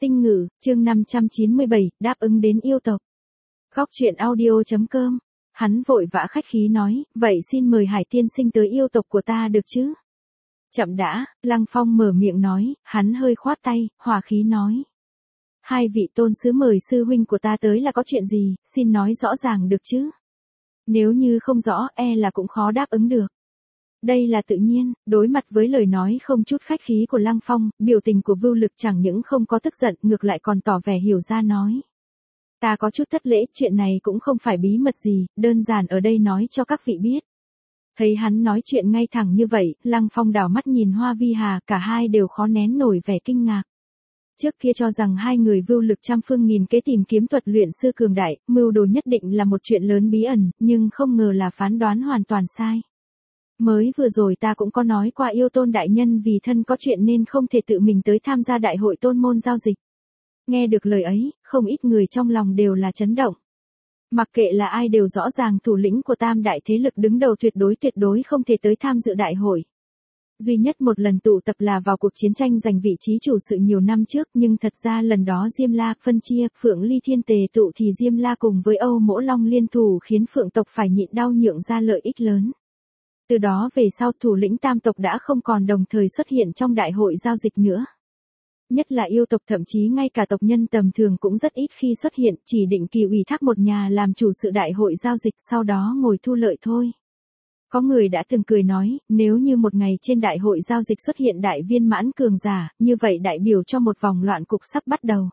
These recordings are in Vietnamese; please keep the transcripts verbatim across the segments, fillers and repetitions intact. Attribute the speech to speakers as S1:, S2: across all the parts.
S1: Tinh ngữ, chương năm trăm chín mươi bảy, đáp ứng đến yêu tộc. Góc truyện audio.com. Hắn vội vã khách khí nói, vậy xin mời Hải tiên sinh tới yêu tộc của ta được chứ? Chậm đã, Lăng Phong mở miệng nói, hắn hơi khoát tay, hòa khí nói. Hai vị tôn sứ mời sư huynh của ta tới là có chuyện gì, xin nói rõ ràng được chứ? Nếu như không rõ, e là cũng khó đáp ứng được. Đây là tự nhiên, đối mặt với lời nói không chút khách khí của Lăng Phong, biểu tình của Vưu Lực chẳng những không có tức giận, ngược lại còn tỏ vẻ hiểu ra nói. Ta có chút thất lễ, chuyện này cũng không phải bí mật gì, đơn giản ở đây nói cho các vị biết. Thấy hắn nói chuyện ngay thẳng như vậy, Lăng Phong đảo mắt nhìn Hoa Vi Hà, cả hai đều khó nén nổi vẻ kinh ngạc. Trước kia cho rằng hai người Vưu Lực trăm phương nghìn kế tìm kiếm thuật luyện sư cường đại, mưu đồ nhất định là một chuyện lớn bí ẩn, nhưng không ngờ là phán đoán hoàn toàn sai. Mới vừa rồi ta cũng có nói qua yêu tôn đại nhân vì thân có chuyện nên không thể tự mình tới tham gia đại hội tôn môn giao dịch. Nghe được lời ấy, không ít người trong lòng đều là chấn động. Mặc kệ là ai đều rõ ràng thủ lĩnh của tam đại thế lực đứng đầu tuyệt đối tuyệt đối không thể tới tham dự đại hội. Duy nhất một lần tụ tập là vào cuộc chiến tranh giành vị trí chủ sự nhiều năm trước, nhưng thật ra lần đó Diêm La phân chia, Phượng Ly Thiên tề tụ thì Diêm La cùng với Âu Mỗ Long liên thủ khiến Phượng tộc phải nhịn đau nhượng ra lợi ích lớn. Từ đó về sau thủ lĩnh tam tộc đã không còn đồng thời xuất hiện trong đại hội giao dịch nữa. Nhất là yêu tộc, thậm chí ngay cả tộc nhân tầm thường cũng rất ít khi xuất hiện, chỉ định kỳ ủy thác một nhà làm chủ sự đại hội giao dịch, sau đó ngồi thu lợi thôi. Có người đã từng cười nói, nếu như một ngày trên đại hội giao dịch xuất hiện đại viên mãn cường giả, như vậy đại biểu cho một vòng loạn cục sắp bắt đầu.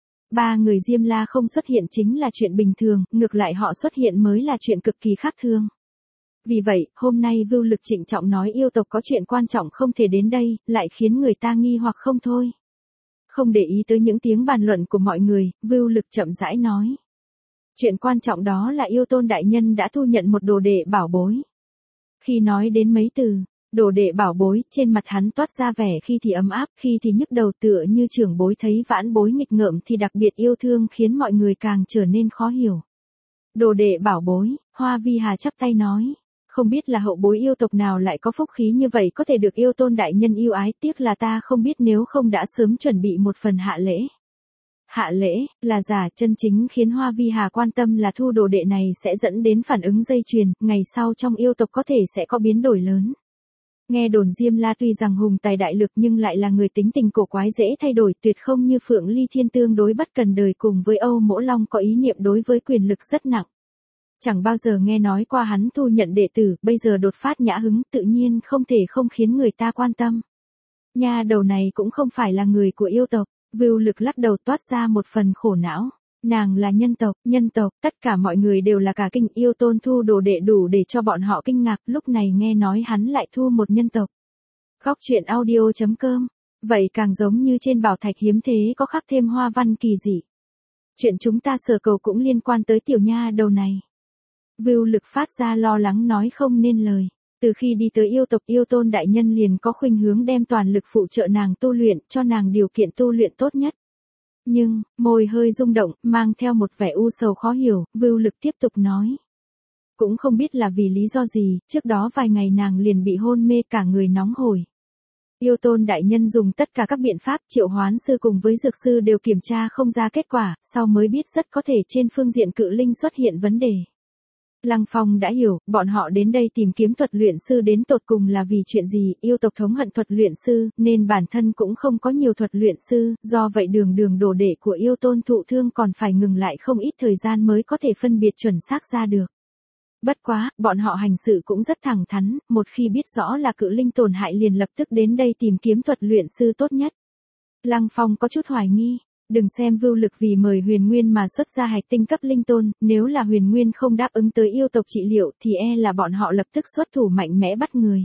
S1: Ba người Diêm La không xuất hiện chính là chuyện bình thường, ngược lại họ xuất hiện mới là chuyện cực kỳ khác thường. Vì vậy, hôm nay Vưu Lực trịnh trọng nói yêu tộc có chuyện quan trọng không thể đến đây, lại khiến người ta nghi hoặc không thôi. Không để ý tới những tiếng bàn luận của mọi người, Vưu Lực chậm rãi nói. Chuyện quan trọng đó là yêu tôn đại nhân đã thu nhận một đồ đệ bảo bối. Khi nói đến mấy từ, đồ đệ bảo bối, trên mặt hắn toát ra vẻ khi thì ấm áp, khi thì nhức đầu tựa như trưởng bối thấy vãn bối nghịch ngợm thì đặc biệt yêu thương khiến mọi người càng trở nên khó hiểu. Đồ đệ bảo bối, Hoa Vi Hà chắp tay nói. Không biết là hậu bối yêu tộc nào lại có phúc khí như vậy có thể được yêu tôn đại nhân yêu ái, tiếc là ta không biết nếu không đã sớm chuẩn bị một phần hạ lễ. Hạ lễ, là giả, chân chính khiến Hoa Vi Hà quan tâm là thu đồ đệ này sẽ dẫn đến phản ứng dây chuyền, ngày sau trong yêu tộc có thể sẽ có biến đổi lớn. Nghe đồn Diêm La tuy rằng hùng tài đại lực nhưng lại là người tính tình cổ quái dễ thay đổi, tuyệt không như Phượng Ly Thiên tương đối bất cần đời, cùng với Âu Mỗ Long có ý niệm đối với quyền lực rất nặng. Chẳng bao giờ nghe nói qua hắn thu nhận đệ tử, bây giờ đột phát nhã hứng, tự nhiên không thể không khiến người ta quan tâm. Nha đầu này cũng không phải là người của yêu tộc, Vưu Lực lắc đầu toát ra một phần khổ não. Nàng là nhân tộc, nhân tộc, tất cả mọi người đều là cả kinh, yêu tôn thu đồ đệ đủ để cho bọn họ kinh ngạc, lúc này nghe nói hắn lại thu một nhân tộc. Góc truyện audio.com, vậy càng giống như trên bảo thạch hiếm thế có khắc thêm hoa văn kỳ dị. Chuyện chúng ta sở cầu cũng liên quan tới tiểu nha đầu này. Vưu Lực phát ra lo lắng nói không nên lời. Từ khi đi tới yêu tộc, yêu tôn đại nhân liền có khuynh hướng đem toàn lực phụ trợ nàng tu luyện, cho nàng điều kiện tu luyện tốt nhất. Nhưng, môi hơi rung động, mang theo một vẻ u sầu khó hiểu, Vưu Lực tiếp tục nói. Cũng không biết là vì lý do gì, trước đó vài ngày nàng liền bị hôn mê, cả người nóng hổi. Yêu tôn đại nhân dùng tất cả các biện pháp, triệu hoán sư cùng với dược sư đều kiểm tra không ra kết quả, sau mới biết rất có thể trên phương diện cự linh xuất hiện vấn đề. Lăng Phong đã hiểu, bọn họ đến đây tìm kiếm thuật luyện sư đến tột cùng là vì chuyện gì, yêu tộc thống hận thuật luyện sư, nên bản thân cũng không có nhiều thuật luyện sư, do vậy đường đường đồ đệ của yêu tôn thụ thương còn phải ngừng lại không ít thời gian mới có thể phân biệt chuẩn xác ra được. Bất quá, bọn họ hành sự cũng rất thẳng thắn, một khi biết rõ là cự linh tổn hại liền lập tức đến đây tìm kiếm thuật luyện sư tốt nhất. Lăng Phong có chút hoài nghi. Đừng xem Vưu Lực vì mời Huyền Nguyên mà xuất ra hạch tinh cấp linh tôn, nếu là Huyền Nguyên không đáp ứng tới yêu tộc trị liệu thì e là bọn họ lập tức xuất thủ mạnh mẽ bắt người.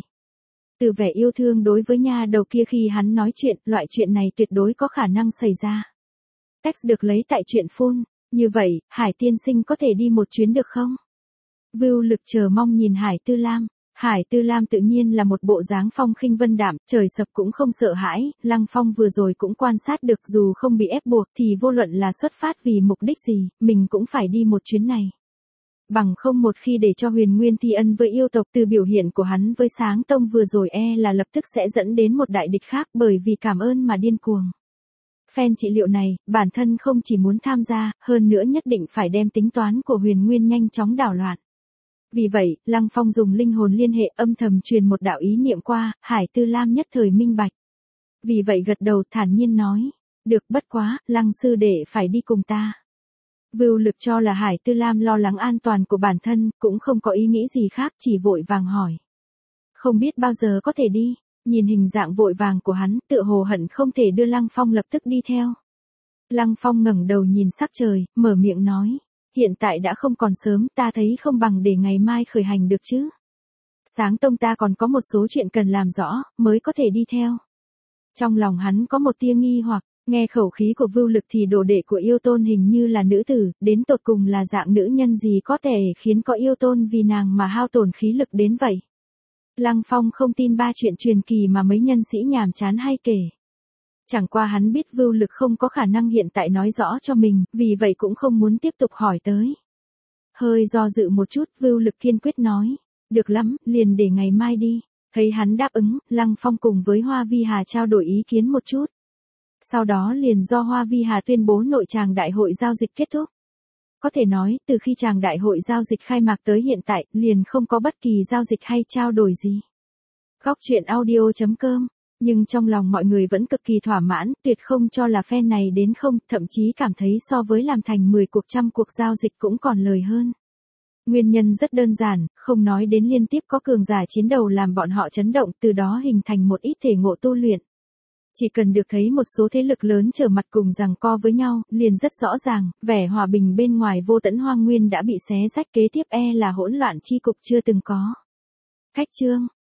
S1: Từ vẻ yêu thương đối với nha đầu kia khi hắn nói chuyện, loại chuyện này tuyệt đối có khả năng xảy ra. Text được lấy tại truyện phun, như vậy, Hải tiên sinh có thể đi một chuyến được không? Vưu Lực chờ mong nhìn Hải Tư Lam. Hải Tư Lam tự nhiên là một bộ dáng phong khinh vân đạm, trời sập cũng không sợ hãi, Lăng Phong vừa rồi cũng quan sát được dù không bị ép buộc thì vô luận là xuất phát vì mục đích gì, mình cũng phải đi một chuyến này. Bằng không một khi để cho Huyền Nguyên thi ân với yêu tộc, từ biểu hiện của hắn với Sáng Tông vừa rồi e là lập tức sẽ dẫn đến một đại địch khác bởi vì cảm ơn mà điên cuồng. Phen trị liệu này, bản thân không chỉ muốn tham gia, hơn nữa nhất định phải đem tính toán của Huyền Nguyên nhanh chóng đảo loạn. Vì vậy, Lăng Phong dùng linh hồn liên hệ âm thầm truyền một đạo ý niệm qua, Hải Tư Lam nhất thời minh bạch. Vì vậy gật đầu thản nhiên nói, được bất quá, Lăng sư đệ phải đi cùng ta. Vưu Lực cho là Hải Tư Lam lo lắng an toàn của bản thân, cũng không có ý nghĩ gì khác, chỉ vội vàng hỏi. Không biết bao giờ có thể đi, nhìn hình dạng vội vàng của hắn, tựa hồ hận không thể đưa Lăng Phong lập tức đi theo. Lăng Phong ngẩng đầu nhìn sắc trời, mở miệng nói, hiện tại đã không còn sớm, ta thấy không bằng để ngày mai khởi hành được chứ. Sáng tông ta còn có một số chuyện cần làm rõ, mới có thể đi theo. Trong lòng hắn có một tia nghi hoặc, nghe khẩu khí của Vưu Lực thì đồ đệ của yêu tôn hình như là nữ tử, đến tột cùng là dạng nữ nhân gì có thể khiến có yêu tôn vì nàng mà hao tổn khí lực đến vậy. Lăng Phong không tin ba chuyện truyền kỳ mà mấy nhân sĩ nhàm chán hay kể. Chẳng qua hắn biết Vưu Lực không có khả năng hiện tại nói rõ cho mình, vì vậy cũng không muốn tiếp tục hỏi tới. Hơi do dự một chút, Vưu Lực kiên quyết nói, được lắm, liền để ngày mai đi. Thấy hắn đáp ứng, Lăng Phong cùng với Hoa Vi Hà trao đổi ý kiến một chút. Sau đó liền do Hoa Vi Hà tuyên bố nội tràng đại hội giao dịch kết thúc. Có thể nói, từ khi tràng đại hội giao dịch khai mạc tới hiện tại, liền không có bất kỳ giao dịch hay trao đổi gì. Góc truyện audio chấm com. Nhưng trong lòng mọi người vẫn cực kỳ thỏa mãn, tuyệt không cho là phen này đến không, thậm chí cảm thấy so với làm thành mười cuộc trăm cuộc giao dịch cũng còn lời hơn. Nguyên nhân rất đơn giản, không nói đến liên tiếp có cường giả chiến đầu làm bọn họ chấn động, từ đó hình thành một ít thể ngộ tu luyện. Chỉ cần được thấy một số thế lực lớn trở mặt cùng giằng co với nhau, liền rất rõ ràng, vẻ hòa bình bên ngoài vô tận hoang nguyên đã bị xé rách, kế tiếp e là hỗn loạn chi cục chưa từng có. Khách chương